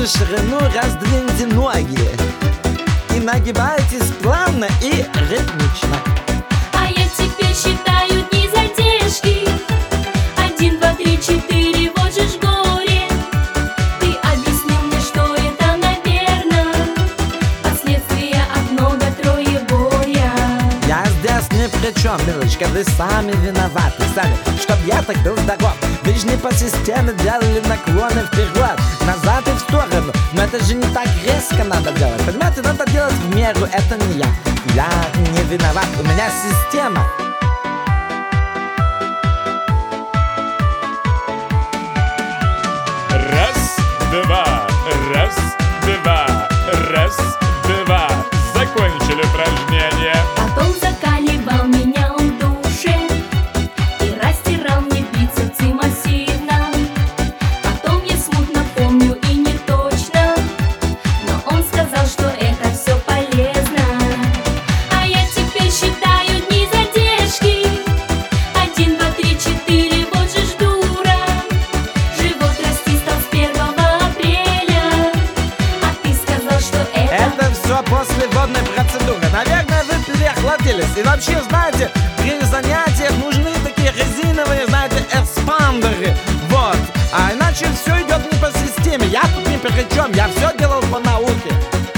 ширину раздвиньте ноги и нагибайтесь плавно и ритмично. А я теперь считаю дни задержки. 1, 2, 3, 4, вот же ж горе. Ты объяснил мне, что это, наверно, последствия от много-трое горя. Я здесь ни при чем, милочка, вы сами виноваты, сами, чтоб я так был здоров. Вы же не по системе делали наклоны вперед, назад и в сторону. Но это же не так резко надо делать, понимаете? Надо делать в меру, это не я. Я не виноват, у меня система. Раз, два, раз, два, раз, два. Закончили упражнение. Потом закаливал меня он в душе и растирал мне бицепсы массивно. Потом я смутно помню и не точно, но он сказал, что это все полезно. А я теперь считаю дни задержки. 1, 2, 3, 4, вот же ж дура. Живот расти стал с 1 апреля, а ты сказал, что Это все после водной процедуры. Наверное, вы переохладились. И вообще, знаете, при занятиях нужны такие резиновые, знаете, экспандеры. Вот. А иначе все идет не по системе. Я тут ни при чем. Я все делал по науке.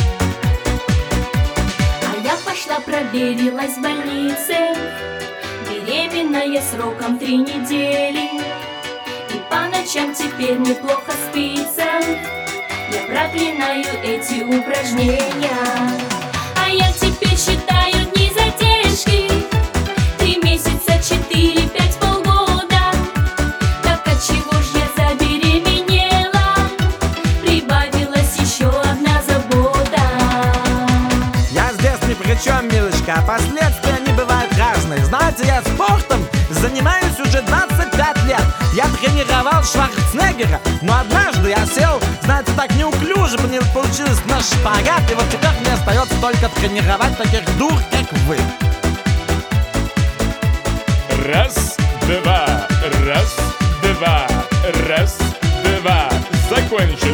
А я пошла, проверилась в больнице, беременная сроком 3 недели. И по ночам теперь неплохо спится. Я проклинаю эти упражнения. А я теперь считаю дни задержки. 3 месяца, 4, 5, полгода. Так отчего ж я забеременела? Прибавилась еще одна забота. Я здесь ни при чем, милочка. А последствия они бывают разные. Знаете, я спортом занимаюсь уже 25 лет. Я тренировал Шварценеггера, но однажды я сел, знаете, так неуклюже получилось на шпагат. И вот теперь мне остается только тренировать таких дур, как вы. Раз, два, раз, два, раз, два. Закончили.